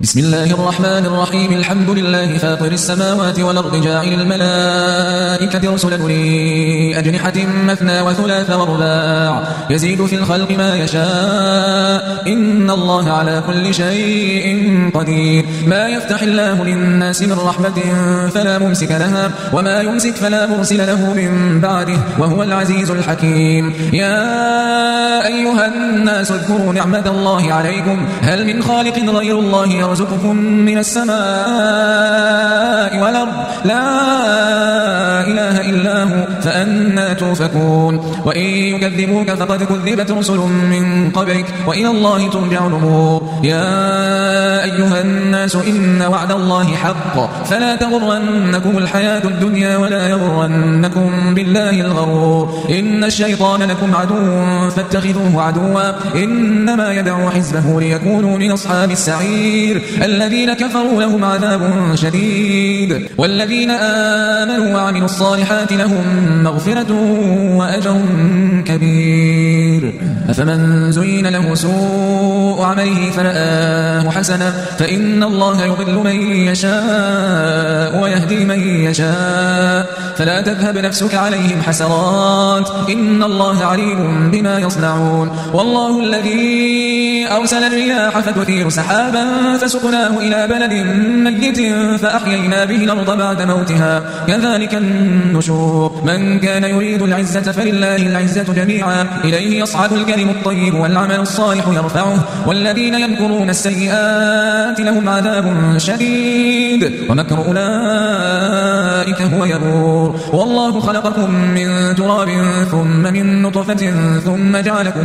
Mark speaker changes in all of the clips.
Speaker 1: بسم الله الرحمن الرحيم. الحمد لله فاطر السماوات والأرض جاعل الملائكة رسلا أولي أجنحة مثنى وثلاث ورباع يزيد في الخلق ما يشاء إن الله على كل شيء قدير. ما يفتح الله للناس من رحمة فلا ممسك لها وما يمسك فلا مرسل له من بعده وهو العزيز الحكيم. يا أيها الناس اذكروا نعمة الله عليكم هل من خالق غير الله يرزقكم من السماء والأرض لا إله إلا هو فأنى توفكون. وإن يكذبوك فقد كذبت رسل من قبلك وإلى الله ترجع الأمور. يا أيها الناس إن وعد الله حق فلا تغرنكم الحياة الدنيا ولا يغرنكم بالله الغرور. إن الشيطان لكم عدو فاتخذوه عدوا إنما يدعو حزبه ليكونوا من أصحاب السعير. الذين كفروا لهم عذاب شديد والذين آمنوا وعملوا الصالحات لهم مغفرة وأجر كبير. أفمن زين له سوء عمله فرآه حسنا فإن الله يضل من يشاء ويهدي من يشاء فلا تذهب نفسك عليهم حسرات إن الله عليم بما يصنعون. والله الذي أرسل الرياح فتثير سحابا فسقناه إلى بلد ميت فأحيينا به الأرض بعد موتها كذلك النشور. من كان يريد العزة فلله العزة جميعا إليه يصعد الكلم الطيب والعمل الصالح يرفعه والذين يمكرون السيئات لهم عذاب شديد ومكر أولئك هو يبور. والله خلقكم من تراب ثم من نطفة ثم جعلكم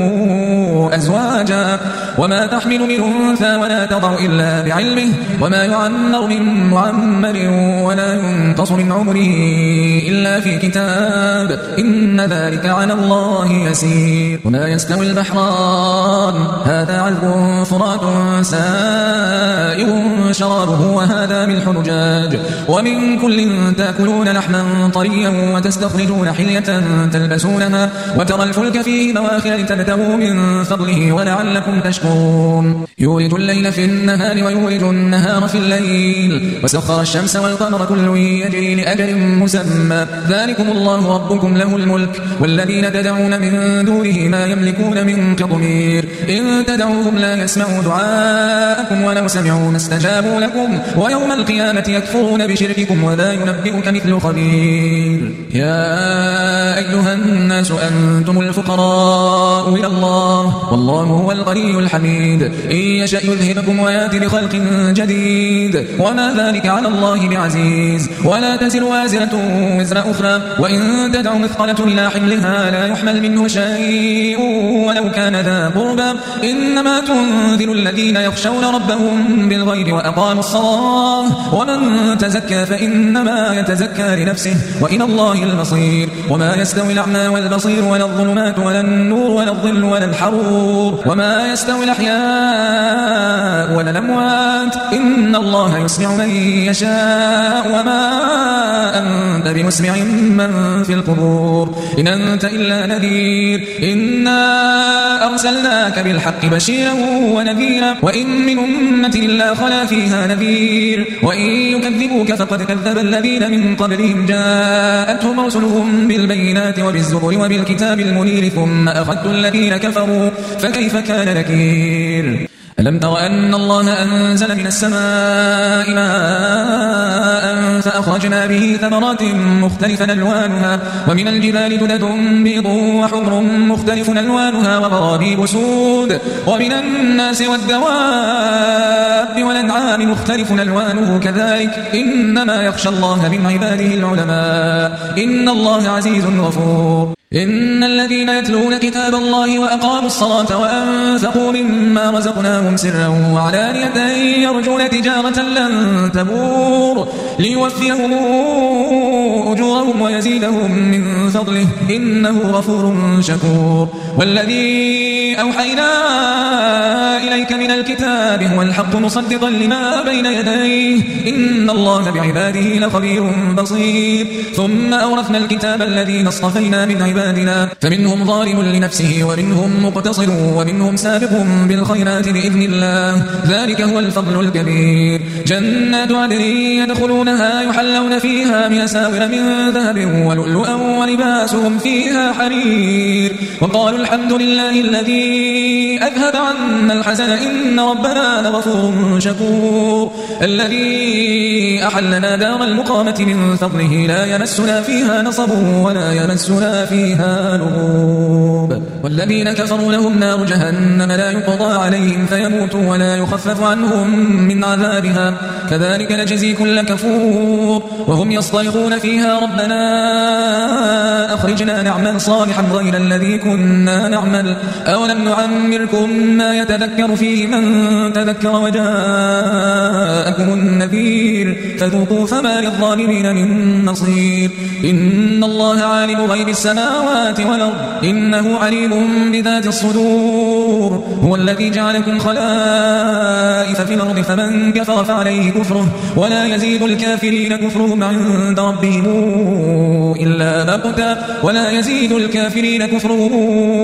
Speaker 1: أزواجا وما تحمل من أنثى ولا تضع إلا بعلمه وما يعمر من معمر ولا ينقص من عمره إلا في كتاب إن ذلك على الله يسير. وما يستوي البحران هذا عذب فرات سائغ شرابه وهذا ملح أجاج ومن كل تأكلون لحما طريا وتستخرجون حلية تلبسونها وترى الفلك فيه مواخر لتبتغوا من فضله ولعلكم تشكرون. يولد الليل في النهار ويولد النهار في الليل وسخر الشمس والقمر كل يجري لأجل مسمى ذلكم الله ربكم له الملك والذين تدعون من دونه ما يملكون من قطمير. إن تدعوهم لا يسمعوا دعاءكم ولو سمعوا ما استجابوا لكم ويوم القيامة يكفرون بشرككم ولا ينبئك مثل خبير. يا أيها الناس أنتم الفقراء إلى الله والله هو الغني الحميد. إن يشأ يذهبكم ويأتي بخلق جديد وما ذلك على الله بعزيز. ولا تزر وازرة وزر أخرى وإن تدع مثقلة إلى حملها لا يحمل منه شيء ولو كان ذا قربى إنما تنذر الذين يخشون ربهم بالغيب وأقاموا الصلاة ومن تزكى فإنما يتزكى لنفسه وإلى الله المصير. وما يستوي الأعمى والبصير ولا الظلمات ولا النور ولا الظل ولا الحرور وما يستوي الأحياء ولا الأموات إن الله يسمع من يشاء وما أنت بمسمع من في القبور إن أنت إلا نذير. إنا أرسلناك بالحق بشيرا ونذيرا وإن من أمة إلا خلا فيها نذير. وإن يكذبوك فقد كذب الذين من قبلهم جاءتهم رسلهم بالبينات وبالزبر وبالكتاب المنير ثم أخذت الذين كفروا فكيف كان نكير. ألم تر أن الله أنزل من السماء ماء فأخرجنا به ثمرات مختلفا ألوانها ومن الجبال جدد بيض وحمر مختلف ألوانها وغرابيب سود ومن الناس والدواب والأنعام مختلف ألوانه كذلك إنما يخشى الله من عباده العلماء إن الله عزيز غفور. إن الذين يتلون كتاب الله وأقاموا الصلاة وأنفقوا مما رزقناهم سرا وعلانية يرجون تجارة لن تبور ليوفيهم أجورهم ويزيدهم من فضله إنه غفور شكور. والذي أوحينا إليك من الكتاب هو الحق مصدقا لما بين يديه إن الله بعباده لخبير بصير. ثم أورثنا الكتاب الذين اصطفينا من عبادنا فمنهم ظالم لنفسه ومنهم مقتصد ومنهم سابق بالخيرات بإذن الله ذلك هو الفضل الكبير. جنات عدن يدخلونها يحلون فيها من أساور من ذهب ولؤلؤا ولباسهم فيها حرير وقالوا الحمد لله الذي أذهب عنا الحزن إن ربنا لغفور شكور. الذي أحلنا دار المقامة من فضله لا يمسنا فيها نصب ولا يمسنا فيها لغوب. والذين كفروا لهم نار جهنم لا يقضى عليهم فيموتوا ولا يخفف عنهم من عذابها كذلك نجزي كل كفور. وهم يصطرخون فيها ربنا أخرجنا نعمل صالحا غير الذي كنا نعمل أولم نعمركم ما يتذكر فيه من تذكر وجاءكم النذير فذوقوا فما للظالمين من نصير. إن الله عالم غيب السماوات والأرض إنه عليم بذات الصدور. هو الذي جعلكم خلائف في الأرض فمن كفر فعليه كفره ولا يزيد الكافرين كفرهم عند ربهم إلا مقتا ولا يزيد الكافرين كفرهم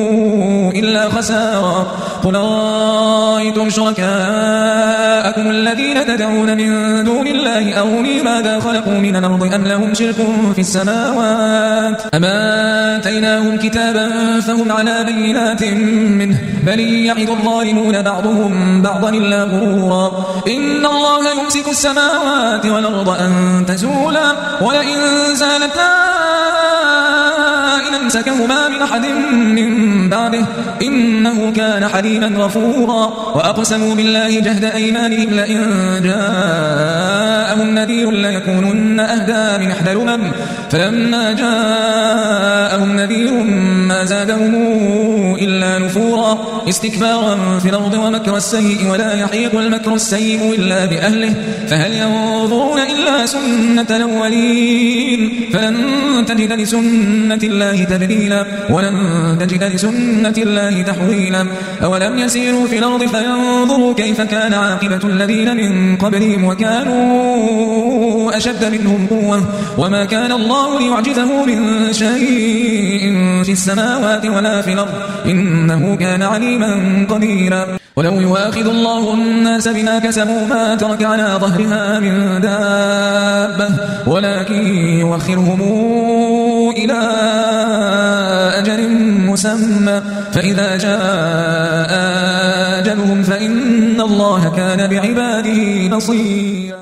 Speaker 1: إلا خسارا. قل رأيتم شركاءكم الذين تدعون من دون الله أروني ماذا خلقوا من الأرض أم لهم شرك في السماوات أما آتيناهم كتابا فهم على بينات منه بل يعد الظالمون بعضهم بعضا إلا غرورا. إن الله يمسك السماوات والأرض أن تزولا ولئن زالتا إن أمسكهما من أحد من بعده إنه كان حليما غفورا. وأقسموا بالله جهد أيمانهم لئن جاءهم نذير ليكونن أهدى من إحدى الأمم فلما جاءهم نذير ما زادهم إلا نفورا استكبارا في الأرض ومكر السيء ولا يحيق المكر السيء إلا بأهله فهل ينظرون إلا سنة الأولين فلن تجد لسنة الله تبديلا ولن تجد لسنة الله تحويلا. أولم يسيروا في الأرض فينظروا كيف كان عاقبة الذين من قبلهم وكانوا أشد منهم قوة وما كان الله ليعجزه من شيء في السماوات ولا في الأرض إنه كان عليما قديرا. ولو يواخذ الله الناس بما كسبوا ما ترك على ظهرها من دابة ولكن يوخرهم إلى أجل مسمى فإذا جاء أجلهم فإن الله كان بعباده بصيرا.